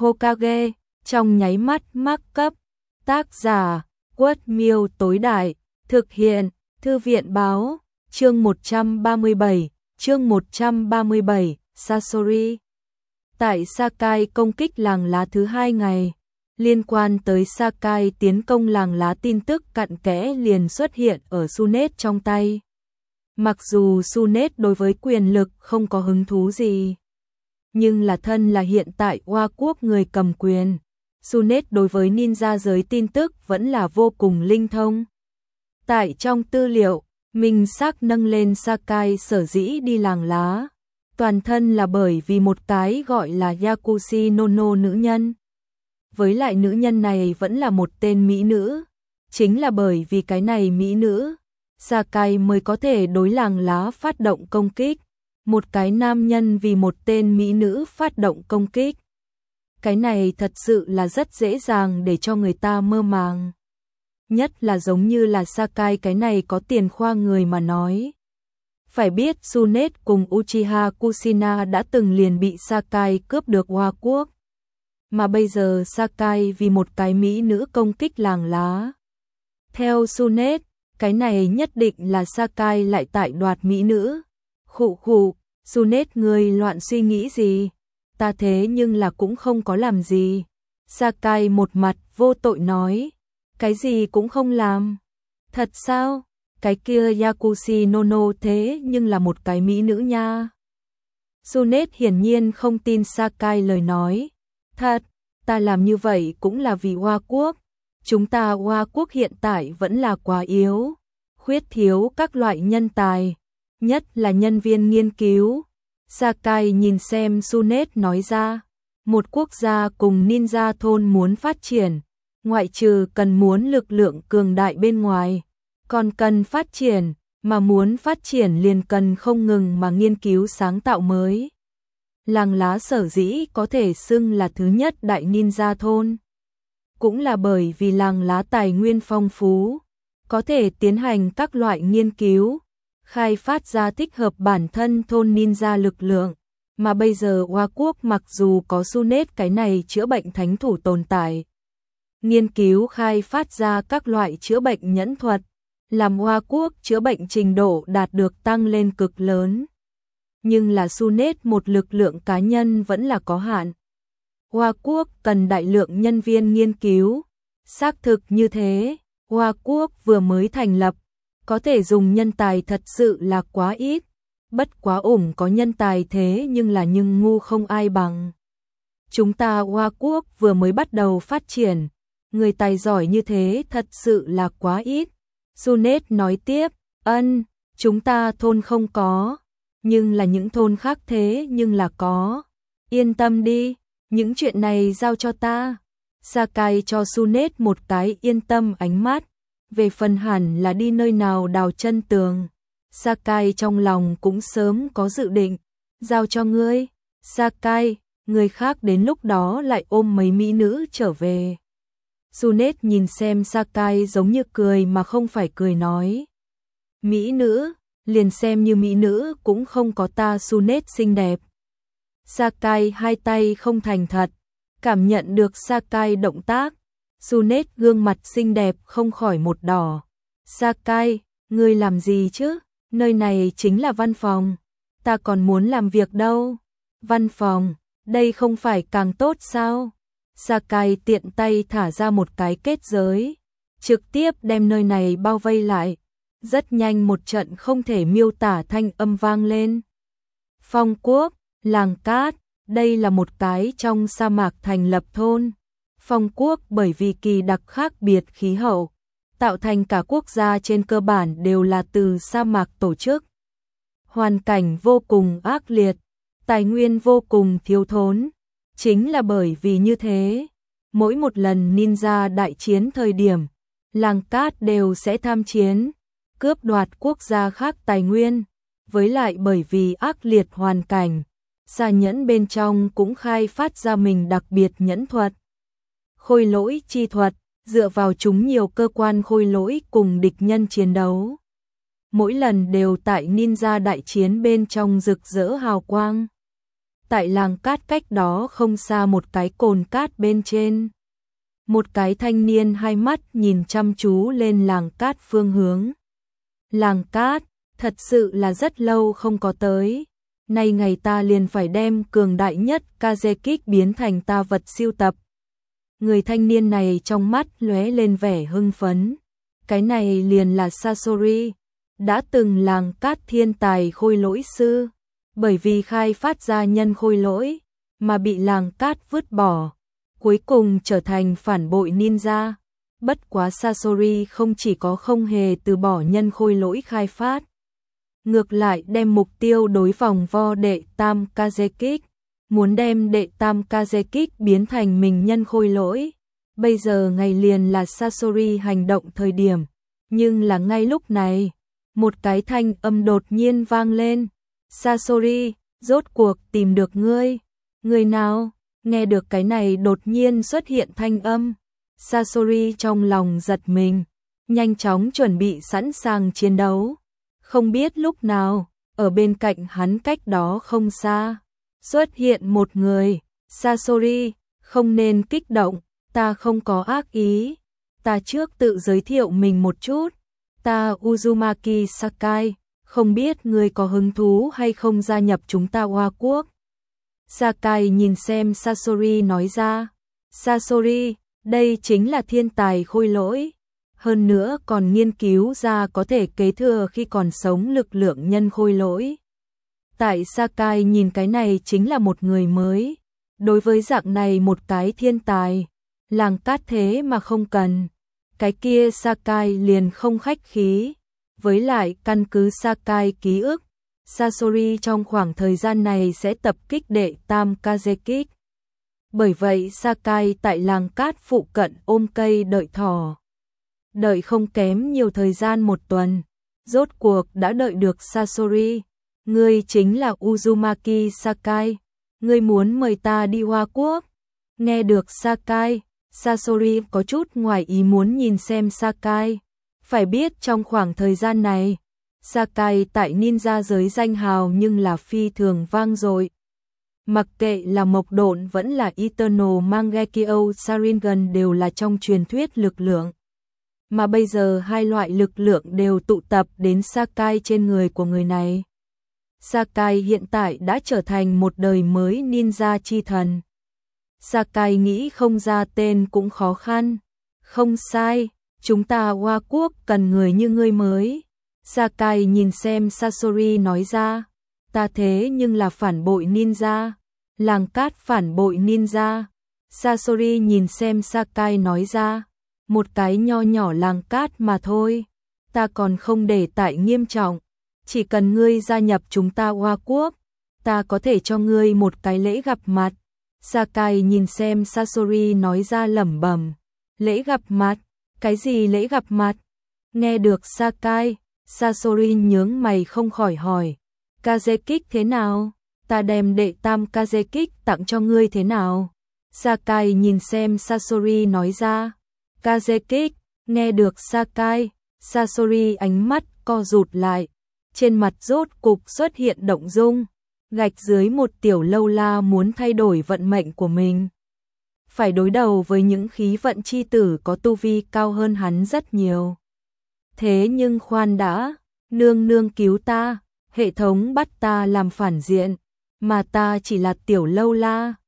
Hokage, trong nháy mắt mắc cấp. Tác giả, Quất Miêu tối đại, thực hiện, Thư viện báo, chương 137, Sasori. Tại Sakai công kích làng lá thứ 2 ngày, liên quan tới Sakai tiến công làng lá tin tức cặn kẽ liền xuất hiện ở Tsunet trong tay. Mặc dù Tsunet đối với quyền lực không có hứng thú gì, nhưng là thân là hiện tại Hoa Quốc người cầm quyền, Tsunet đối với ninja giới tin tức vẫn là vô cùng linh thông. Tại trong tư liệu, mình xác nâng lên Sakai sở dĩ đi làng lá, toàn thân là bởi vì một cái gọi là Yakushi Nono nữ nhân. Với lại nữ nhân này vẫn là một tên mỹ nữ, chính là bởi vì cái này mỹ nữ, Sakai mới có thể đối làng lá phát động công kích. Một cái nam nhân vì một tên mỹ nữ phát động công kích. Cái này thật sự là rất dễ dàng để cho người ta mơ màng. Nhất là giống như là Sakai cái này có tiền khoa người mà nói. Phải biết Tsunet cùng Uchiha Kushina đã từng liền bị Sakai cướp được Hoa Quốc. Mà bây giờ Sakai vì một cái mỹ nữ công kích làng lá. Theo Tsunet, cái này nhất định là Sakai lại tại đoạt mỹ nữ. Khụ khụ, Tsunet người loạn suy nghĩ gì? Ta thế nhưng là cũng không có làm gì. Sakai một mặt vô tội nói. Cái gì cũng không làm. Thật sao? Cái kia Yakushi Nono thế nhưng là một cái mỹ nữ nha. Tsunet hiển nhiên không tin Sakai lời nói. Thật, ta làm như vậy cũng là vì Hoa Quốc. Chúng ta Hoa Quốc hiện tại vẫn là quá yếu, khuyết thiếu các loại nhân tài, nhất là nhân viên nghiên cứu. Sakai nhìn xem Tsunet nói ra, một quốc gia cùng ninja thôn muốn phát triển, ngoại trừ cần muốn lực lượng cường đại bên ngoài, còn cần phát triển, mà muốn phát triển liền cần không ngừng mà nghiên cứu sáng tạo mới. Làng lá sở dĩ có thể xưng là thứ nhất đại ninja thôn, cũng là bởi vì làng lá tài nguyên phong phú, có thể tiến hành các loại nghiên cứu, khai phát ra thích hợp bản thân thôn ninja lực lượng, mà bây giờ Hoa Quốc mặc dù có Tsunet cái này chữa bệnh thánh thủ tồn tại, nghiên cứu khai phát ra các loại chữa bệnh nhẫn thuật, làm Hoa Quốc chữa bệnh trình độ đạt được tăng lên cực lớn. Nhưng là Tsunet một lực lượng cá nhân vẫn là có hạn. Hoa Quốc cần đại lượng nhân viên nghiên cứu, xác thực như thế, Hoa Quốc vừa mới thành lập, có thể dùng nhân tài thật sự là quá ít, bất quá ủng có nhân tài thế nhưng ngu không ai bằng. Chúng ta Hoa Quốc vừa mới bắt đầu phát triển, người tài giỏi như thế thật sự là quá ít. Tsunet nói tiếp, chúng ta thôn không có, nhưng là những thôn khác thế nhưng là có. Yên tâm đi, những chuyện này giao cho ta. Sakai cho Tsunet một cái yên tâm ánh mắt. Về phần hẳn là đi nơi nào đào chân tường, Sakai trong lòng cũng sớm có dự định, giao cho ngươi. Sakai, người khác đến lúc đó lại ôm mấy mỹ nữ trở về. Tsunet nhìn xem Sakai giống như cười mà không phải cười nói. Mỹ nữ, liền xem như mỹ nữ cũng không có ta Tsunet xinh đẹp. Sakai hai tay không thành thật, cảm nhận được Sakai động tác. Tsunet gương mặt xinh đẹp không khỏi một đỏ. Sakai, ngươi làm gì chứ? Nơi này chính là văn phòng. Ta còn muốn làm việc đâu. Văn phòng, đây không phải càng tốt sao? Sakai tiện tay thả ra một cái kết giới, trực tiếp đem nơi này bao vây lại. Rất nhanh một trận không thể miêu tả thanh âm vang lên. Phong Quốc, làng cát, đây là một cái trong sa mạc thành lập thôn. Phong Quốc bởi vì kỳ đặc khác biệt khí hậu, tạo thành cả quốc gia trên cơ bản đều là từ sa mạc tổ chức. Hoàn cảnh vô cùng ác liệt, tài nguyên vô cùng thiếu thốn. Chính là bởi vì như thế, mỗi một lần ninja đại chiến thời điểm, làng cát đều sẽ tham chiến, cướp đoạt quốc gia khác tài nguyên. Với lại bởi vì ác liệt hoàn cảnh, xà nhẫn bên trong cũng khai phát ra mình đặc biệt nhẫn thuật. Khôi lỗi chi thuật, dựa vào chúng nhiều cơ quan khôi lỗi cùng địch nhân chiến đấu. Mỗi lần đều tại ninja đại chiến bên trong rực rỡ hào quang. tại làng cát cách đó không xa một cái cồn cát bên trên. Một cái thanh niên hai mắt nhìn chăm chú lên làng cát phương hướng. Làng cát, thật sự là rất lâu không có tới. Nay ngày ta liền phải đem cường đại nhất Kazekik biến thành ta vật siêu tập. Người thanh niên này trong mắt lóe lên vẻ hưng phấn. Cái này liền là Sasori, đã từng làng cát thiên tài khôi lỗi sư. Bởi vì khai phát ra nhân khôi lỗi, mà bị làng cát vứt bỏ. Cuối cùng trở thành phản bội ninja. Bất quá Sasori không chỉ có không hề từ bỏ nhân khôi lỗi khai phát. Ngược lại đem mục tiêu đối vòng vo đệ tam Kazekik, muốn đem đệ tam Kazekik biến thành mình nhân khôi lỗi. Bây giờ ngày liền là Sasori hành động thời điểm, nhưng là ngay lúc này, một cái thanh âm đột nhiên vang lên. Sasori, rốt cuộc tìm được ngươi. Người nào? Nghe được cái này đột nhiên xuất hiện thanh âm. Sasori trong lòng giật mình, nhanh chóng chuẩn bị sẵn sàng chiến đấu. Không biết lúc nào, ở bên cạnh hắn cách đó không xa, xuất hiện một người. Sasori, không nên kích động, ta không có ác ý. Ta trước tự giới thiệu mình một chút. Ta Uzumaki Sakai, không biết ngươi có hứng thú hay không gia nhập chúng ta Hoa Quốc. Sakai nhìn xem Sasori nói ra. Sasori, đây chính là thiên tài khôi lỗi. Hơn nữa còn nghiên cứu ra có thể kế thừa khi còn sống lực lượng nhân khôi lỗi. Tại Sakai nhìn cái này chính là một người mới. Đối với dạng này một cái thiên tài, làng cát thế mà không cần. Cái kia Sakai liền không khách khí. Với lại căn cứ Sakai ký ức, Sasori trong khoảng thời gian này sẽ tập kích đệ tam Kazekik. Bởi vậy Sakai tại làng cát phụ cận ôm cây đợi thỏ. Đợi không kém nhiều thời gian một tuần, rốt cuộc đã đợi được Sasori. Ngươi chính là Uzumaki Sakai, ngươi muốn mời ta đi Hoa Quốc. Nghe được Sakai, Sasori có chút ngoài ý muốn nhìn xem Sakai. Phải biết trong khoảng thời gian này, Sakai tại ninja giới danh hào nhưng là phi thường vang dội. Mặc kệ là Mộc Độn vẫn là Eternal Mangekyo Sharingan đều là trong truyền thuyết lực lượng. Mà bây giờ hai loại lực lượng đều tụ tập đến Sakai trên người của người này. Sakai hiện tại đã trở thành một đời mới ninja chi thần. Sakai nghĩ không ra tên cũng khó khăn. Không sai, chúng ta Hoa Quốc cần người như ngươi mới. Sakai nhìn xem Sasori nói ra. Ta thế nhưng là phản bội ninja. Làng cát phản bội ninja. Sasori nhìn xem Sakai nói ra. Một cái nho nhỏ làng cát mà thôi. Ta còn không để tại nghiêm trọng. Chỉ cần ngươi gia nhập chúng ta Hoa Quốc, ta có thể cho ngươi một cái lễ gặp mặt. Sakai nhìn xem Sasori nói ra lẩm bẩm. Lễ gặp mặt? Cái gì lễ gặp mặt? Nghe được Sakai, Sasori nhướng mày không khỏi hỏi. Kazekik thế nào? Ta đem đệ tam Kazekik tặng cho ngươi thế nào? Sakai nhìn xem Sasori nói ra. Kazekik, nghe được Sakai, Sasori ánh mắt co rụt lại. Trên mặt rốt cục xuất hiện động dung. Gạch dưới một tiểu lâu la muốn thay đổi vận mệnh của mình. Phải đối đầu với những khí vận chi tử có tu vi cao hơn hắn rất nhiều. Thế nhưng khoan đã, nương nương cứu ta, hệ thống bắt ta làm phản diện, mà ta chỉ là tiểu lâu la.